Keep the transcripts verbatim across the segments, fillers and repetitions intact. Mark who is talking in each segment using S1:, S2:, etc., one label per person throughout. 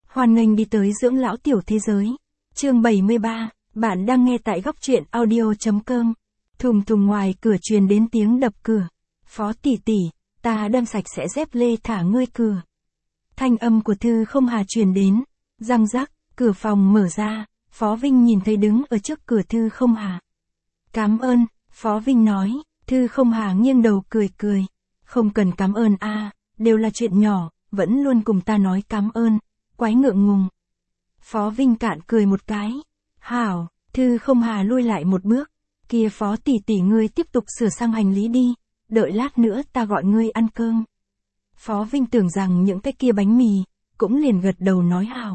S1: Hoan nghênh đi tới dưỡng lão tiểu thế giới. Chương bảy mươi ba, bạn đang nghe tại góc truyện audio.com. Thùng thùng ngoài cửa truyền đến tiếng đập cửa. Phó tỷ tỷ, ta đâm sạch sẽ dép lê thả ngươi cửa. Thanh âm của Thư Không Hà truyền đến. Răng rắc, cửa phòng mở ra, Phó Vinh nhìn thấy đứng ở trước cửa Thư Không Hà. Cảm ơn, Phó Vinh nói. Thư Không Hà nghiêng đầu cười cười. Không cần cảm ơn a, à, đều là chuyện nhỏ, vẫn luôn cùng ta nói cảm ơn. Quái ngượng ngùng. Phó Vinh cạn cười một cái. Hảo, Thư Không Hà lui lại một bước. Kia Phó tỷ tỷ ngươi tiếp tục sửa sang hành lý đi, đợi lát nữa ta gọi ngươi ăn cơm. Phó Vinh tưởng rằng những cái kia bánh mì, cũng liền gật đầu nói hảo.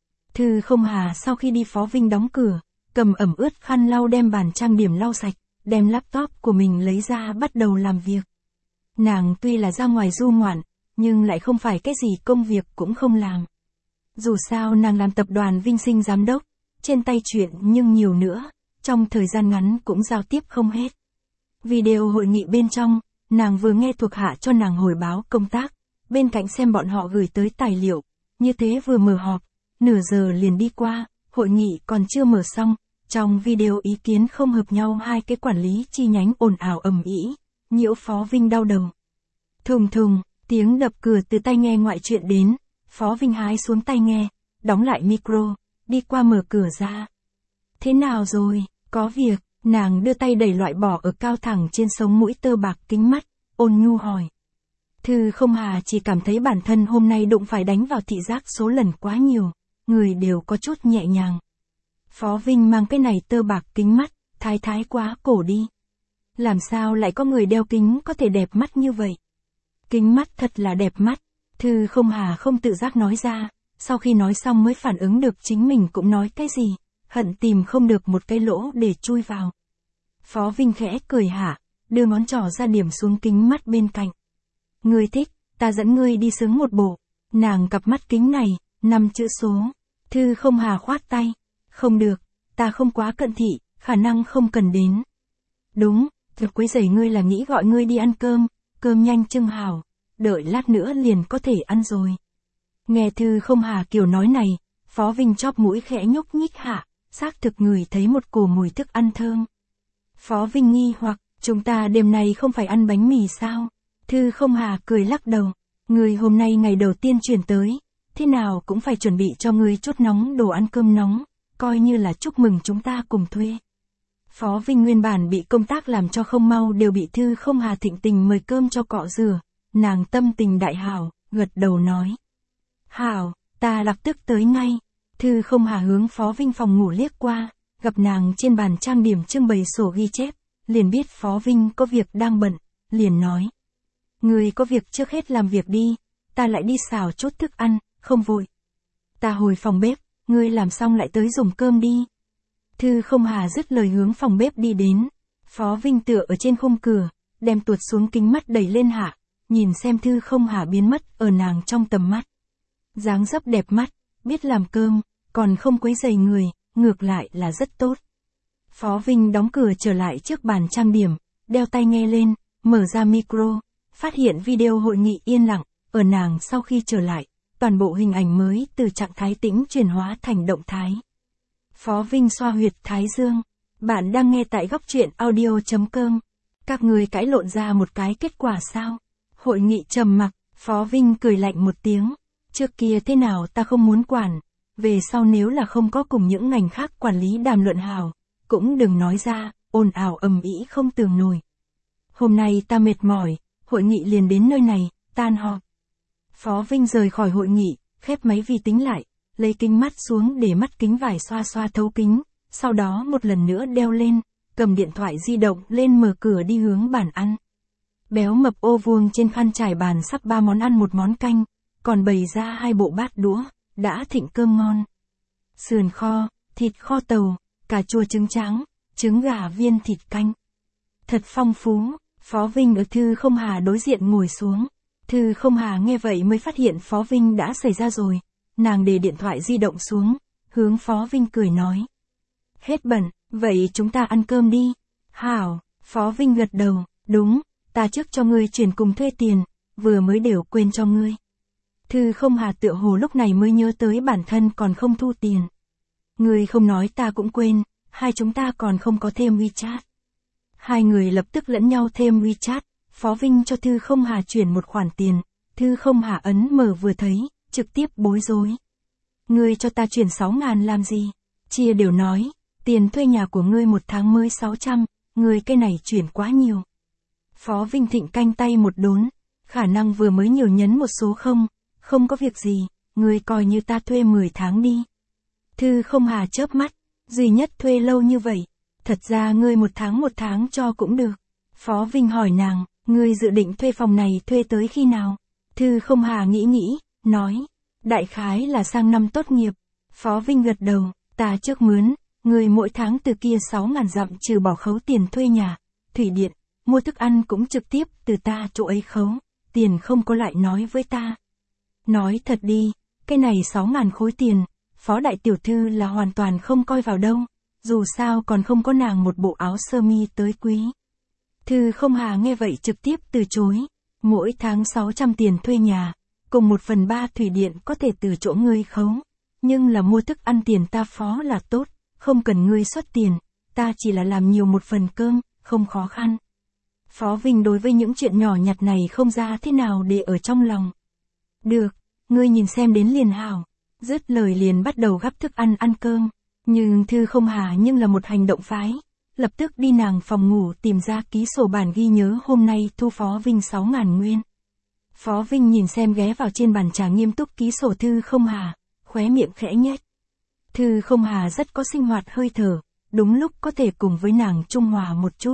S1: Thư Không Hà sau khi đi Phó Vinh đóng cửa, cầm ẩm ướt khăn lau đem bàn trang điểm lau sạch, đem laptop của mình lấy ra bắt đầu làm việc. Nàng tuy là ra ngoài du ngoạn, nhưng lại không phải cái gì công việc cũng không làm. Dù sao nàng làm tập đoàn Vinh Sinh giám đốc, trên tay chuyện nhưng nhiều nữa, trong thời gian ngắn cũng giao tiếp không hết. Video hội nghị bên trong, nàng vừa nghe thuộc hạ cho nàng hồi báo công tác, bên cạnh xem bọn họ gửi tới tài liệu, như thế vừa mở họp, nửa giờ liền đi qua, hội nghị còn chưa mở xong, trong video ý kiến không hợp nhau hai cái quản lý chi nhánh ồn ào ầm ĩ, nhiễu Phó Vinh đau đầu. Thùng thùng, tiếng đập cửa từ tai nghe ngoại chuyện đến. Phó Vinh hái xuống tai nghe, đóng lại micro, đi qua mở cửa ra. Thế nào rồi, có việc, nàng đưa tay đẩy loại bỏ ở cao thẳng trên sống mũi tơ bạc kính mắt, ôn nhu hỏi. Thư Không Hà chỉ cảm thấy bản thân hôm nay đụng phải đánh vào thị giác số lần quá nhiều, người đều có chút nhẹ nhàng. Phó Vinh mang cái này tơ bạc kính mắt, thái thái quá cổ đi. Làm sao lại có người đeo kính có thể đẹp mắt như vậy? Kính mắt thật là đẹp mắt. Thư Không Hà không tự giác nói ra, sau khi nói xong mới phản ứng được chính mình cũng nói cái gì, hận tìm không được một cái lỗ để chui vào. Phó Vinh khẽ cười hả, đưa ngón trỏ ra điểm xuống kính mắt bên cạnh. Ngươi thích, ta dẫn ngươi đi sướng một bộ. Nàng cặp mắt kính này, năm chữ số. Thư Không Hà khoát tay. Không được, ta không quá cận thị, khả năng không cần đến. Đúng, thực quấy rầy ngươi là nghĩ gọi ngươi đi ăn cơm, cơm nhanh chưng hảo. Đợi lát nữa liền có thể ăn rồi. Nghe Thư Không Hà kiểu nói này, Phó Vinh chóp mũi khẽ nhúc nhích hạ, xác thực ngửi thấy một cổ mùi thức ăn thơm. Phó Vinh nghi hoặc, chúng ta đêm nay không phải ăn bánh mì sao? Thư Không Hà cười lắc đầu, người hôm nay ngày đầu tiên chuyển tới, thế nào cũng phải chuẩn bị cho người chút nóng đồ ăn cơm nóng, coi như là chúc mừng chúng ta cùng thuê. Phó Vinh nguyên bản bị công tác làm cho không mau đều bị Thư Không Hà thịnh tình mời cơm cho cọ rửa. Nàng tâm tình đại hảo, gật đầu nói. Hảo, ta lập tức tới ngay. Thư Không Hà hướng Phó Vinh phòng ngủ liếc qua, gặp nàng trên bàn trang điểm trưng bày sổ ghi chép, liền biết Phó Vinh có việc đang bận, liền nói. Người có việc trước hết làm việc đi, ta lại đi xào chút thức ăn, không vội. Ta hồi phòng bếp, ngươi làm xong lại tới dùng cơm đi. Thư Không Hà dứt lời hướng phòng bếp đi đến, Phó Vinh tựa ở trên khung cửa, đem tuột xuống kính mắt đẩy lên hạ. Nhìn xem Thư Không Hà biến mất ở nàng trong tầm mắt. Dáng dấp đẹp mắt, biết làm cơm, còn không quấy rầy người, ngược lại là rất tốt. Phó Vinh đóng cửa trở lại trước bàn trang điểm, đeo tai nghe lên, mở ra micro, phát hiện video hội nghị yên lặng, ở nàng sau khi trở lại, toàn bộ hình ảnh mới từ trạng thái tĩnh chuyển hóa thành động thái. Phó Vinh xoa huyệt thái dương, bạn đang nghe tại góc truyện audio.com. Các người cãi lộn ra một cái kết quả sao? Hội nghị trầm mặc, Phó Vinh cười lạnh một tiếng. Trước kia thế nào ta không muốn quản, về sau nếu là không có cùng những ngành khác quản lý đàm luận hào, cũng đừng nói ra, ồn ào ầm ĩ không tường nổi. Hôm nay ta mệt mỏi, hội nghị liền đến nơi này, tan họp. Phó Vinh rời khỏi hội nghị, khép máy vi tính lại, lấy kính mắt xuống để mắt kính vải xoa xoa thấu kính, sau đó một lần nữa đeo lên, cầm điện thoại di động lên mở cửa đi hướng bàn ăn. Béo mập ô vuông trên khăn trải bàn sắp ba món ăn một món canh, còn bày ra hai bộ bát đũa, đã thịnh cơm ngon. Sườn kho, thịt kho tàu, cà chua trứng trắng, trứng gà viên thịt canh. Thật phong phú, Phó Vinh ở Thư Không Hà đối diện ngồi xuống. Thư Không Hà nghe vậy mới phát hiện Phó Vinh đã xảy ra rồi. Nàng để điện thoại di động xuống, hướng Phó Vinh cười nói. Hết bận, vậy chúng ta ăn cơm đi. Hảo, Phó Vinh gật đầu, đúng. Ta trước cho ngươi chuyển cùng thuê tiền, vừa mới đều quên cho ngươi. Thư không hà tựa hồ lúc này mới nhớ tới bản thân còn không thu tiền. Người không nói ta cũng quên, hai chúng ta còn không có thêm WeChat. Hai người lập tức lẫn nhau thêm WeChat, Phó Vinh cho Thư không hà chuyển một khoản tiền, Thư không hà ấn mở vừa thấy, trực tiếp bối rối. Ngươi cho ta chuyển sáu ngàn làm gì? Chia đều nói, tiền thuê nhà của ngươi một tháng mới sáu trăm, ngươi cái này chuyển quá nhiều. Phó Vinh Thịnh canh tay một đốn, khả năng vừa mới nhiều nhấn một số không, không có việc gì, ngươi coi như ta thuê mười tháng đi. Thư không hà chớp mắt, duy nhất thuê lâu như vậy, thật ra ngươi một tháng một tháng cho cũng được. Phó Vinh hỏi nàng, ngươi dự định thuê phòng này thuê tới khi nào? Thư không hà nghĩ nghĩ, nói, đại khái là sang năm tốt nghiệp. Phó Vinh gật đầu, ta trước mướn, ngươi mỗi tháng từ kia sáu ngàn dặm trừ bỏ khấu tiền thuê nhà, thủy điện, mua thức ăn cũng trực tiếp từ ta chỗ ấy khấu, tiền không có lại nói với ta. Nói thật đi, cái này sáu ngàn khối tiền, Phó đại tiểu thư là hoàn toàn không coi vào đâu, dù sao còn không có nàng một bộ áo sơ mi tới quý. Thư không hà nghe vậy trực tiếp từ chối, mỗi tháng sáu trăm tiền thuê nhà, cùng một phần ba thủy điện có thể từ chỗ ngươi khấu, nhưng là mua thức ăn tiền ta Phó là tốt, không cần ngươi xuất tiền, ta chỉ là làm nhiều một phần cơm, không khó khăn. Phó Vinh đối với những chuyện nhỏ nhặt này không ra thế nào để ở trong lòng. Được, ngươi nhìn xem đến liền hảo. Dứt lời liền bắt đầu gắp thức ăn ăn cơm, nhưng Thư không hà nhưng là một hành động phái, lập tức đi nàng phòng ngủ tìm ra ký sổ bản ghi nhớ hôm nay thu Phó Vinh sáu ngàn nguyên. Phó Vinh nhìn xem ghé vào trên bàn trà nghiêm túc ký sổ Thư không hà, khóe miệng khẽ nhếch. Thư không hà rất có sinh hoạt hơi thở, đúng lúc có thể cùng với nàng trung hòa một chút.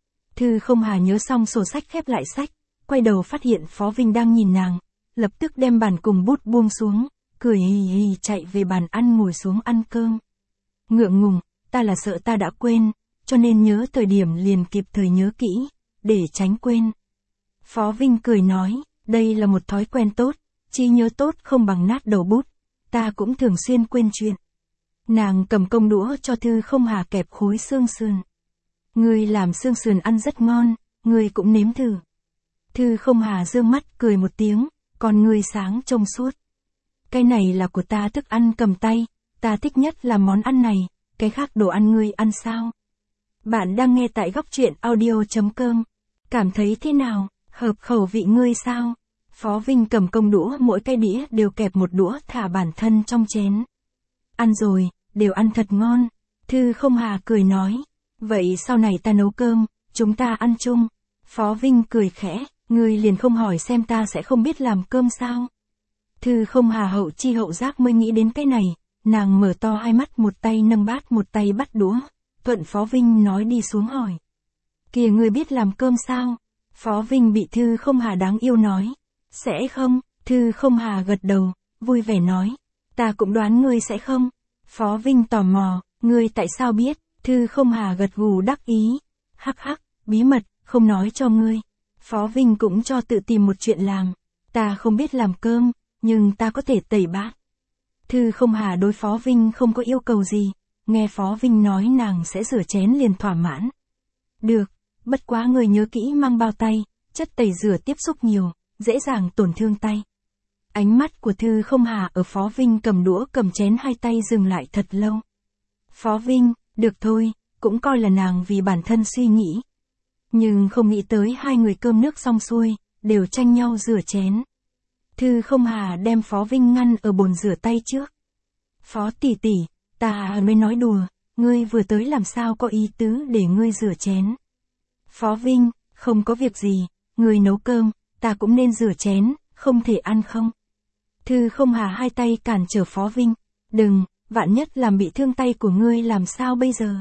S1: Thư không hà nhớ xong sổ sách khép lại sách, quay đầu phát hiện Phó Vinh đang nhìn nàng, lập tức đem bàn cùng bút buông xuống, cười hì hì chạy về bàn ăn ngồi xuống ăn cơm. Ngượng ngùng, ta là sợ ta đã quên, cho nên nhớ thời điểm liền kịp thời nhớ kỹ, để tránh quên. Phó Vinh cười nói, đây là một thói quen tốt, trí nhớ tốt không bằng nát đầu bút, ta cũng thường xuyên quên chuyện. Nàng cầm công đũa cho Thư không hà kẹp khối xương sườn. Ngươi làm xương sườn ăn rất ngon, ngươi cũng nếm thử. Thư không hà dương mắt cười một tiếng, còn ngươi sáng trông suốt. Cái này là của ta thức ăn cầm tay, ta thích nhất là món ăn này, cái khác đồ ăn ngươi ăn sao? Bạn đang nghe tại góc truyện audio chấm com. Cảm thấy thế nào, hợp khẩu vị ngươi sao? Phó Vinh cầm công đũa mỗi cái đĩa đều kẹp một đũa thả bản thân trong chén. Ăn rồi, đều ăn thật ngon. Thư không hà cười nói, vậy sau này ta nấu cơm, chúng ta ăn chung. Phó Vinh cười khẽ, ngươi liền không hỏi xem ta sẽ không biết làm cơm sao? Thư không hà hậu chi hậu giác mới nghĩ đến cái này, nàng mở to hai mắt một tay nâng bát một tay bắt đũa, thuận Phó Vinh nói đi xuống hỏi. Kìa ngươi biết làm cơm sao? Phó Vinh bị Thư không hà đáng yêu nói. Sẽ không, Thư không hà gật đầu, vui vẻ nói. Ta cũng đoán ngươi sẽ không. Phó Vinh tò mò, ngươi tại sao biết? Thư không hà gật gù đắc ý. Hắc hắc, bí mật, không nói cho ngươi. Phó Vinh cũng cho tự tìm một chuyện làm. Ta không biết làm cơm, nhưng ta có thể tẩy bát. Thư không hà đối Phó Vinh không có yêu cầu gì, nghe Phó Vinh nói nàng sẽ rửa chén liền thỏa mãn. Được, bất quá người nhớ kỹ mang bao tay, chất tẩy rửa tiếp xúc nhiều, dễ dàng tổn thương tay. Ánh mắt của Thư không hà ở Phó Vinh cầm đũa cầm chén hai tay dừng lại thật lâu. Phó Vinh, được thôi, cũng coi là nàng vì bản thân suy nghĩ. Nhưng không nghĩ tới hai người cơm nước xong xuôi, đều tranh nhau rửa chén. Thư không hà đem Phó Vinh ngăn ở bồn rửa tay trước. Phó tỷ tỷ, ta mới nói đùa, ngươi vừa tới làm sao có ý tứ để ngươi rửa chén. Phó Vinh, không có việc gì, ngươi nấu cơm, ta cũng nên rửa chén, không thể ăn không. Thư không hà hai tay cản trở Phó Vinh, đừng, vạn nhất làm bị thương tay của ngươi làm sao bây giờ.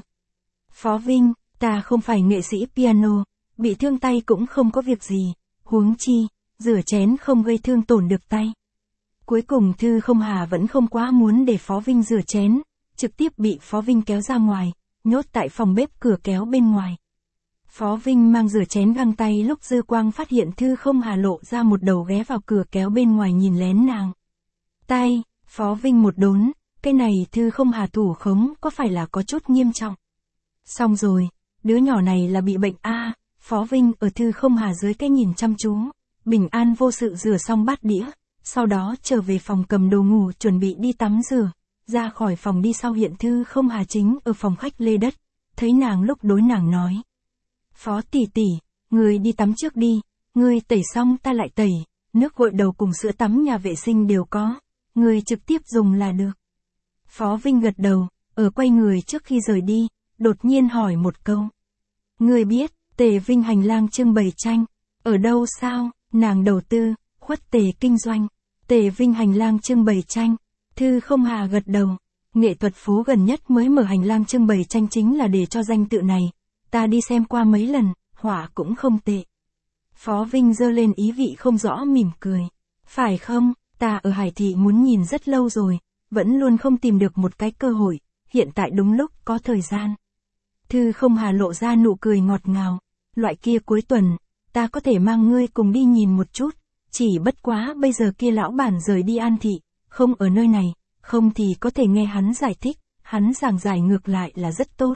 S1: Phó Vinh, ta không phải nghệ sĩ piano, bị thương tay cũng không có việc gì, huống chi, rửa chén không gây thương tổn được tay. Cuối cùng Thư không hà vẫn không quá muốn để Phó Vinh rửa chén, trực tiếp bị Phó Vinh kéo ra ngoài, nhốt tại phòng bếp cửa kéo bên ngoài. Phó Vinh mang rửa chén găng tay lúc dư quang phát hiện Thư không hà lộ ra một đầu ghé vào cửa kéo bên ngoài nhìn lén nàng. Tay, Phó Vinh một đốn, cái này Thư không hà thủ khống có phải là có chút nghiêm trọng. Xong rồi, đứa nhỏ này là bị bệnh a à, Phó Vinh ở Thư không hà dưới cái nhìn chăm chú, bình an vô sự rửa xong bát đĩa, sau đó trở về phòng cầm đồ ngủ chuẩn bị đi tắm rửa, ra khỏi phòng đi sau hiện Thư Không Hà chính ở phòng khách lê đất, thấy nàng lúc đối nàng nói. Phó tỷ tỷ, người đi tắm trước đi, người tẩy xong ta lại tẩy, nước gội đầu cùng sữa tắm nhà vệ sinh đều có, người trực tiếp dùng là được. Phó Vinh gật đầu, ở quay người trước khi rời đi, đột nhiên hỏi một câu. Người biết, Tề Vinh hành lang trưng bày tranh, ở đâu sao, nàng đầu tư, khuất Tề kinh doanh, Tề Vinh hành lang trưng bày tranh, Thư Không Hà gật đầu, nghệ thuật phố gần nhất mới mở hành lang trưng bày tranh chính là để cho danh tự này, ta đi xem qua mấy lần, họa cũng không tệ. Phó Vinh giơ lên ý vị không rõ mỉm cười, phải không, ta ở Hải Thị muốn nhìn rất lâu rồi, vẫn luôn không tìm được một cái cơ hội, hiện tại đúng lúc có thời gian. Thư Không Hà lộ ra nụ cười ngọt ngào, loại kia cuối tuần, ta có thể mang ngươi cùng đi nhìn một chút, chỉ bất quá bây giờ kia lão bản rời đi An Thị, không ở nơi này, không thì có thể nghe hắn giải thích, hắn giảng giải ngược lại là rất tốt.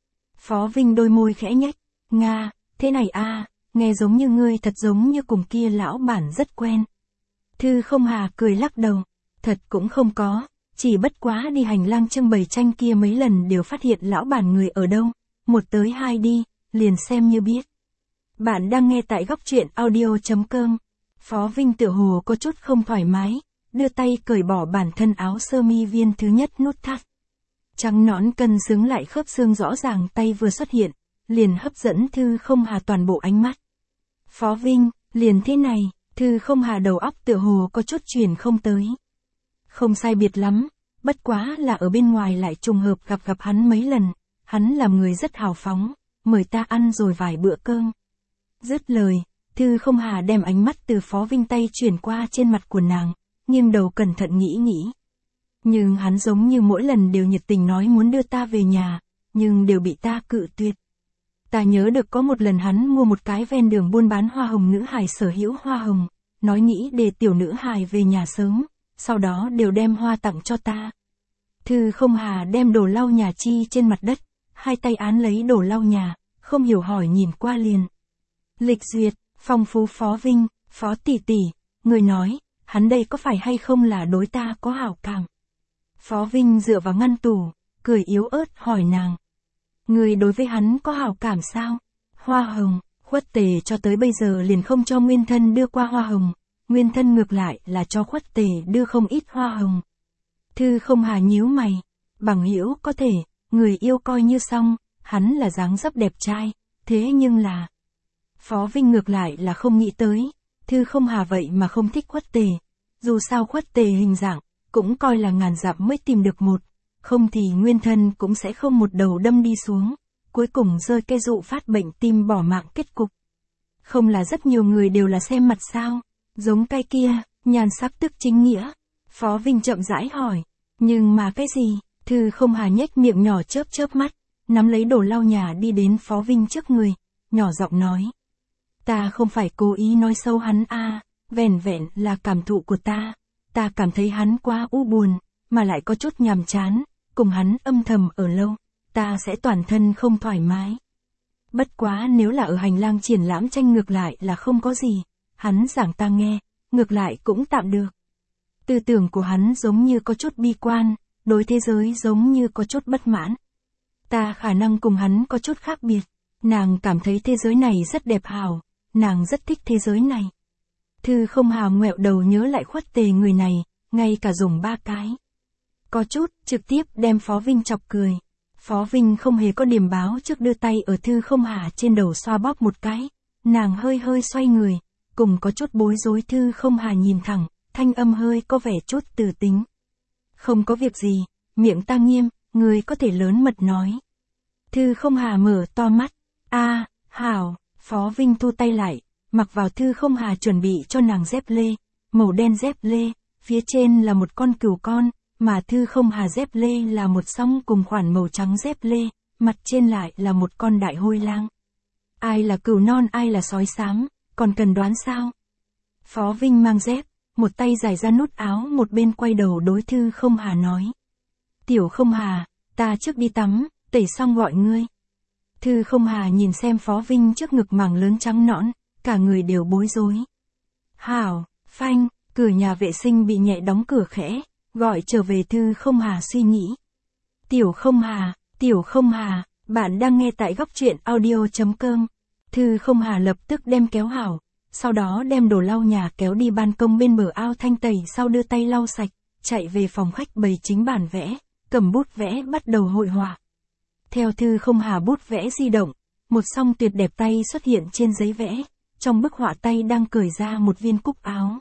S1: Phó Vinh đôi môi khẽ nhếch, Nga, thế này a, nghe giống như ngươi thật giống như cùng kia lão bản rất quen. Thư Không Hà cười lắc đầu, thật cũng không có, chỉ bất quá đi hành lang trưng bày tranh kia mấy lần đều phát hiện lão bản người ở đâu, một tới hai đi, liền xem như biết. Bạn đang nghe tại góc truyện audio chấm com. Phó Vinh tựa hồ có chút không thoải mái, đưa tay cởi bỏ bản thân áo sơ mi viên thứ nhất nút thắt. Trắng nõn cân xứng lại khớp xương rõ ràng tay vừa xuất hiện, liền hấp dẫn Thư Không Hà toàn bộ ánh mắt. Phó Vinh, liền thế này, Thư Không Hà đầu óc tựa hồ có chút chuyển không tới. Không sai biệt lắm, bất quá là ở bên ngoài lại trùng hợp gặp gặp hắn mấy lần, hắn làm người rất hào phóng, mời ta ăn rồi vài bữa cơm. Dứt lời, Thư Không Hà đem ánh mắt từ Phó Vinh tay chuyển qua trên mặt của nàng, nghiêng đầu cẩn thận nghĩ nghĩ. Nhưng hắn giống như mỗi lần đều nhiệt tình nói muốn đưa ta về nhà, nhưng đều bị ta cự tuyệt. Ta nhớ được có một lần hắn mua một cái ven đường buôn bán hoa hồng nữ hài sở hữu hoa hồng, nói nghĩ để tiểu nữ hài về nhà sớm, sau đó đều đem hoa tặng cho ta. Thư Không Hà đem đồ lau nhà chi trên mặt đất, hai tay án lấy đồ lau nhà, không hiểu hỏi nhìn qua liền. Lịch duyệt, phong phú. Phó Vinh, Phó tỷ tỷ, người nói, hắn đây có phải hay không là đối ta có hảo cảm? Phó Vinh dựa vào ngăn tủ, cười yếu ớt hỏi nàng. Người đối với hắn có hảo cảm sao? Hoa hồng, Khuất Tề cho tới bây giờ liền không cho Nguyên Thân đưa qua hoa hồng, Nguyên Thân ngược lại là cho Khuất Tề đưa không ít hoa hồng. Thư Không Hà nhíu mày, bằng hữu có thể, người yêu coi như xong, hắn là dáng dấp đẹp trai, thế nhưng là... Phó Vinh ngược lại là không nghĩ tới, Thư Không Hà vậy mà không thích Khuất Tề, dù sao Khuất Tề hình dạng, cũng coi là ngàn dặm mới tìm được một, không thì Nguyên Thân cũng sẽ không một đầu đâm đi xuống, cuối cùng rơi cây dụ phát bệnh tim bỏ mạng kết cục. Không là rất nhiều người đều là xem mặt sao, giống cái kia, nhàn sắc tức chính nghĩa. Phó Vinh chậm rãi hỏi, nhưng mà cái gì? Thư Không Hà nhếch miệng nhỏ chớp chớp mắt, nắm lấy đồ lau nhà đi đến Phó Vinh trước người, nhỏ giọng nói. Ta không phải cố ý nói xấu hắn a, à, vẻn vẹn là cảm thụ của ta, ta cảm thấy hắn quá u buồn, mà lại có chút nhàm chán, cùng hắn âm thầm ở lâu, ta sẽ toàn thân không thoải mái. Bất quá nếu là ở hành lang triển lãm tranh ngược lại là không có gì, hắn giảng ta nghe, ngược lại cũng tạm được. Tư tưởng của hắn giống như có chút bi quan, đối thế giới giống như có chút bất mãn. Ta khả năng cùng hắn có chút khác biệt, nàng cảm thấy thế giới này rất đẹp hảo, nàng rất thích thế giới này. Thư Không Hà ngoẹo đầu nhớ lại Khuất Tề người này, ngay cả dùng ba cái. Có chút, trực tiếp đem Phó Vinh chọc cười. Phó Vinh không hề có điểm báo trước đưa tay ở Thư Không Hà trên đầu xoa bóp một cái, nàng hơi hơi xoay người, cùng có chút bối rối. Thư Không Hà nhìn thẳng, thanh âm hơi có vẻ chút từ tính. Không có việc gì, miệng ta nghiêm, người có thể lớn mật nói. Thư Không Hà mở to mắt, a, à, hảo. Phó Vinh thu tay lại, mặc vào Thư Không Hà chuẩn bị cho nàng dép lê, màu đen dép lê, phía trên là một con cừu con, mà Thư Không Hà dép lê là một song cùng khoản màu trắng dép lê, mặt trên lại là một con đại hôi lang. Ai là cừu non ai là sói xám, còn cần đoán sao? Phó Vinh mang dép, một tay giải ra nút áo một bên quay đầu đối Thư Không Hà nói. Tiểu Không Hà, ta trước đi tắm, tẩy xong gọi ngươi. Thư Không Hà nhìn xem Phó Vinh trước ngực mảng lớn trắng nõn, cả người đều bối rối. Hảo, phanh, Cửa nhà vệ sinh bị nhẹ đóng cửa khẽ, gọi trở về Thư Không Hà suy nghĩ. Tiểu Không Hà, Tiểu Không Hà, bạn đang nghe tại góc truyện audio.com. Thư Không Hà lập tức đem kéo hảo, sau đó đem đồ lau nhà kéo đi ban công bên bờ ao thanh tẩy, sau đưa tay lau sạch, chạy về phòng khách bày chính bản vẽ, cầm bút vẽ bắt đầu hội họa. Theo Thư Không Hà bút vẽ di động, một song tuyệt đẹp tay xuất hiện trên giấy vẽ, trong bức họa tay đang cởi ra một viên cúc áo.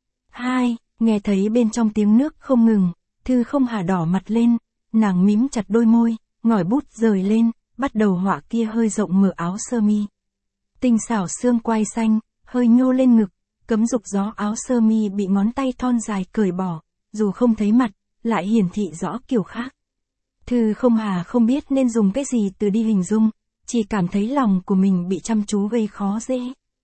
S1: Hai, nghe thấy bên trong tiếng nước không ngừng, Thư Không Hà đỏ mặt lên, nàng mím chặt đôi môi, ngòi bút rời lên, bắt đầu họa kia hơi rộng mở áo sơ mi. Tinh xảo xương quai xanh, hơi nhô lên ngực, cấm dục gió áo sơ mi bị ngón tay thon dài cởi bỏ, dù không thấy mặt, lại hiển thị rõ kiểu khác. Thư Không Hà không biết nên dùng cái gì từ đi hình dung, chỉ cảm thấy lòng của mình bị chăm chú gây khó dễ.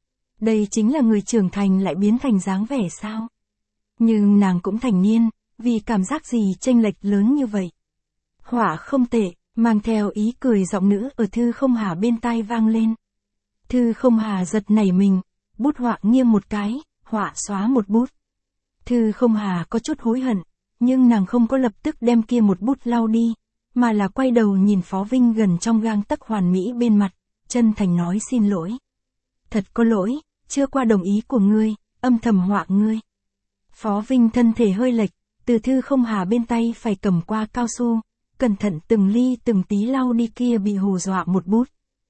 S1: Đây chính là người trưởng thành lại biến thành dáng vẻ sao? Nhưng nàng cũng thành niên, vì cảm giác gì chênh lệch lớn như vậy? Họa không tệ, mang theo ý cười giọng nữ ở Thư Không Hà bên tai vang lên. Thư Không Hà giật nảy mình, bút họa nghiêng một cái, họa xóa một bút. Thư Không Hà có chút hối hận, nhưng nàng không có lập tức đem kia một bút lau đi, mà là quay đầu nhìn Phó Vinh gần trong gang tấc hoàn mỹ bên mặt, chân thành nói xin lỗi. Thật có lỗi, chưa qua đồng ý của ngươi, âm thầm họa ngươi. Phó Vinh thân thể hơi lệch, từ Thư Không Hà bên tay phải cầm qua cao su, cẩn thận từng ly từng tí lau đi kia bị hù dọa một bút.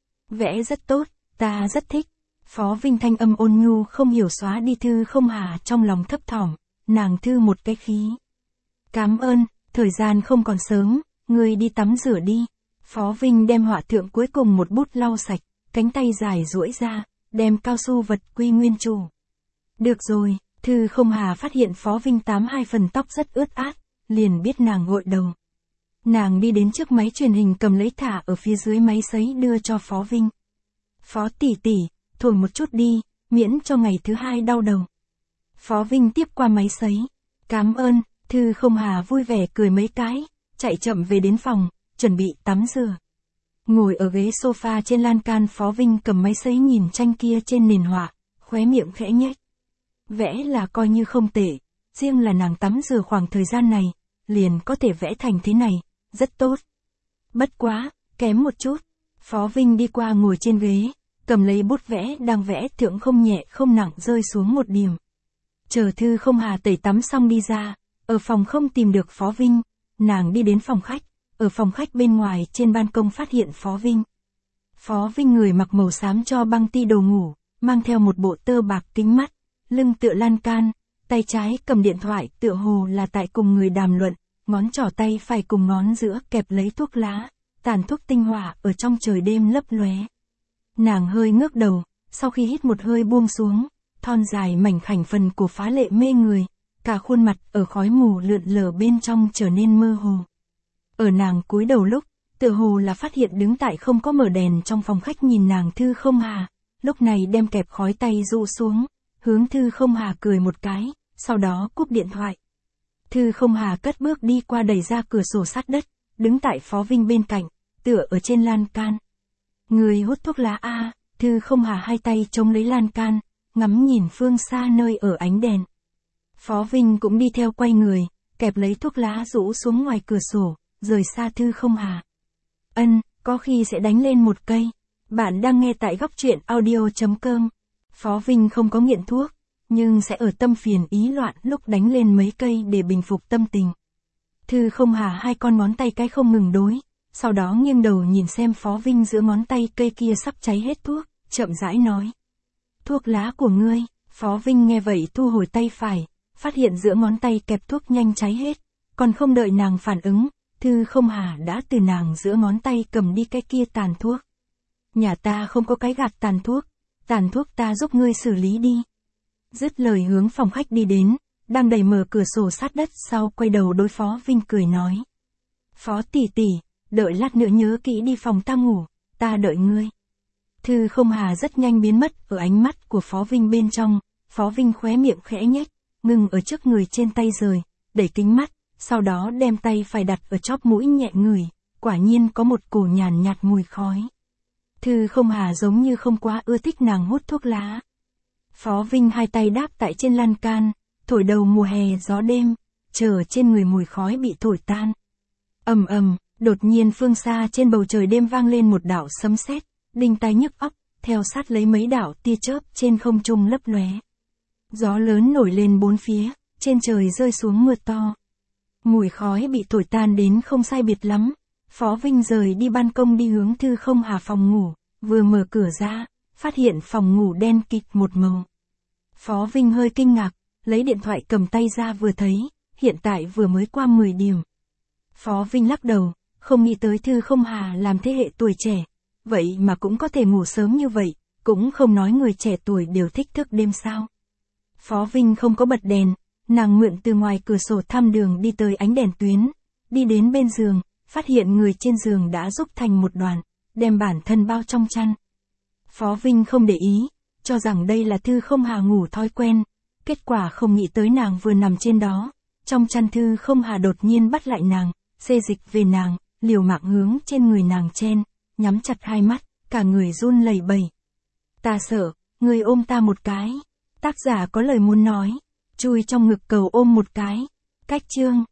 S1: Vẽ rất tốt, ta rất thích. Phó Vinh thanh âm ôn nhu không hiểu xóa đi Thư Không Hà trong lòng thấp thỏm, nàng thư một cái khí. Cảm ơn, thời gian không còn sớm, ngươi đi tắm rửa đi. Phó Vinh đem họa thượng cuối cùng một bút lau sạch, cánh tay dài duỗi ra, đem cao su vật quy nguyên chủ. Được rồi, Thư Không Hà phát hiện Phó Vinh tám hai phần tóc rất ướt át, liền biết nàng gội đầu. Nàng đi đến trước máy truyền hình cầm lấy thả ở phía dưới máy sấy đưa cho Phó Vinh. Phó tỷ tỷ, thổi một chút đi, miễn cho ngày thứ hai đau đầu. Phó Vinh tiếp qua máy sấy. Cảm ơn, Thư Không Hà vui vẻ cười mấy cái, chạy chậm về đến phòng, chuẩn bị tắm rửa. Ngồi ở ghế sofa trên lan can, Phó Vinh cầm máy sấy nhìn tranh kia trên nền họa, khóe miệng khẽ nhếch. Vẽ là coi như không tệ, riêng là nàng tắm rửa khoảng thời gian này, liền có thể vẽ thành thế này, rất tốt. Bất quá, kém một chút. Phó Vinh đi qua ngồi trên ghế, cầm lấy bút vẽ đang vẽ thượng không nhẹ không nặng rơi xuống một điểm. Chờ Thư Không Hà tẩy tắm xong đi ra, ở phòng không tìm được Phó Vinh, nàng đi đến phòng khách, ở phòng khách bên ngoài trên ban công phát hiện Phó Vinh. Phó Vinh người mặc màu xám cho băng ti đồ ngủ, mang theo một bộ tơ bạc kính mắt, lưng tựa lan can, tay trái cầm điện thoại tựa hồ là tại cùng người đàm luận, ngón trỏ tay phải cùng ngón giữa kẹp lấy thuốc lá, tàn thuốc tinh hỏa ở trong trời đêm lấp lóe. Nàng hơi ngước đầu, sau khi hít một hơi buông xuống, thon dài mảnh khảnh phần của phá lệ mê người, cả khuôn mặt ở khói mù lượn lờ bên trong trở nên mơ hồ. Ở nàng cúi đầu lúc, tựa hồ là phát hiện đứng tại không có mở đèn trong phòng khách nhìn nàng Thư Không Hà, lúc này đem kẹp khói tay dụ xuống, hướng Thư Không Hà cười một cái, sau đó cúp điện thoại. Thư Không Hà cất bước đi qua đẩy ra cửa sổ sát đất, đứng tại Phó Vinh bên cạnh, tựa ở trên lan can. Người hút thuốc lá a? Thư Không Hà hai tay chống lấy lan can, ngắm nhìn phương xa nơi ở ánh đèn. Phó Vinh cũng đi theo quay người, kẹp lấy thuốc lá rũ xuống ngoài cửa sổ, rời xa Thư Không Hà. Ân, có khi sẽ đánh lên một cây. Bạn đang nghe tại góc truyện audio.com. Phó Vinh không có nghiện thuốc, nhưng sẽ ở tâm phiền ý loạn lúc đánh lên mấy cây để bình phục tâm tình. Thư Không Hà hai con ngón tay cái không ngừng đối, sau đó nghiêng đầu nhìn xem Phó Vinh giữa ngón tay cây kia sắp cháy hết thuốc, chậm rãi nói. Thuốc lá của ngươi. Phó Vinh nghe vậy thu hồi tay phải, phát hiện giữa ngón tay kẹp thuốc nhanh cháy hết, còn không đợi nàng phản ứng, Thư Không Hà đã từ nàng giữa ngón tay cầm đi cái kia tàn thuốc. Nhà ta không có cái gạt tàn thuốc, tàn thuốc ta giúp ngươi xử lý đi. Dứt lời hướng phòng khách đi đến, đang đẩy mở cửa sổ sát đất sau quay đầu đối Phó Vinh cười nói. Phó tỷ tỷ, đợi lát nữa nhớ kỹ đi phòng ta ngủ, ta đợi ngươi. Thư Không Hà rất nhanh biến mất ở ánh mắt của Phó Vinh bên trong, Phó Vinh khóe miệng khẽ nhếch, ngừng ở trước người trên tay rời, đẩy kính mắt, sau đó đem tay phải đặt ở chóp mũi nhẹ ngửi, quả nhiên có một cổ nhàn nhạt mùi khói. Thư Không Hà giống như không quá ưa thích nàng hút thuốc lá. Phó Vinh hai tay đáp tại trên lan can, thổi đầu mùa hè gió đêm, chờ trên người mùi khói bị thổi tan. Ầm ầm, đột nhiên phương xa trên bầu trời đêm vang lên một đạo sấm sét, đinh tai nhức óc, theo sát lấy mấy đạo tia chớp trên không trung lấp lóe. Gió lớn nổi lên bốn phía, trên trời rơi xuống mưa to. Mùi khói bị thổi tan đến không sai biệt lắm. Phó Vinh rời đi ban công đi hướng Thư Không Hà phòng ngủ, vừa mở cửa ra, phát hiện phòng ngủ đen kịt một màu. Phó Vinh hơi kinh ngạc, lấy điện thoại cầm tay ra vừa thấy, hiện tại vừa mới qua mười điểm. Phó Vinh lắc đầu, không nghĩ tới Thư Không Hà làm thế hệ tuổi trẻ, vậy mà cũng có thể ngủ sớm như vậy, cũng không nói người trẻ tuổi đều thích thức đêm sao. Phó Vinh không có bật đèn, nàng mượn từ ngoài cửa sổ thăm đường đi tới ánh đèn tuyến, đi đến bên giường, phát hiện người trên giường đã rúc thành một đoàn, đem bản thân bao trong chăn. Phó Vinh không để ý, cho rằng đây là Thư Không Hà ngủ thói quen, kết quả không nghĩ tới nàng vừa nằm trên đó, trong chăn Thư Không Hà đột nhiên bắt lại nàng, xê dịch về nàng, liều mạng hướng trên người nàng chen, nhắm chặt hai mắt, cả người run lẩy bẩy. Ta sợ, người ôm ta một cái. Tác giả có lời muốn nói, chui trong ngực cầu ôm một cái. Cách chương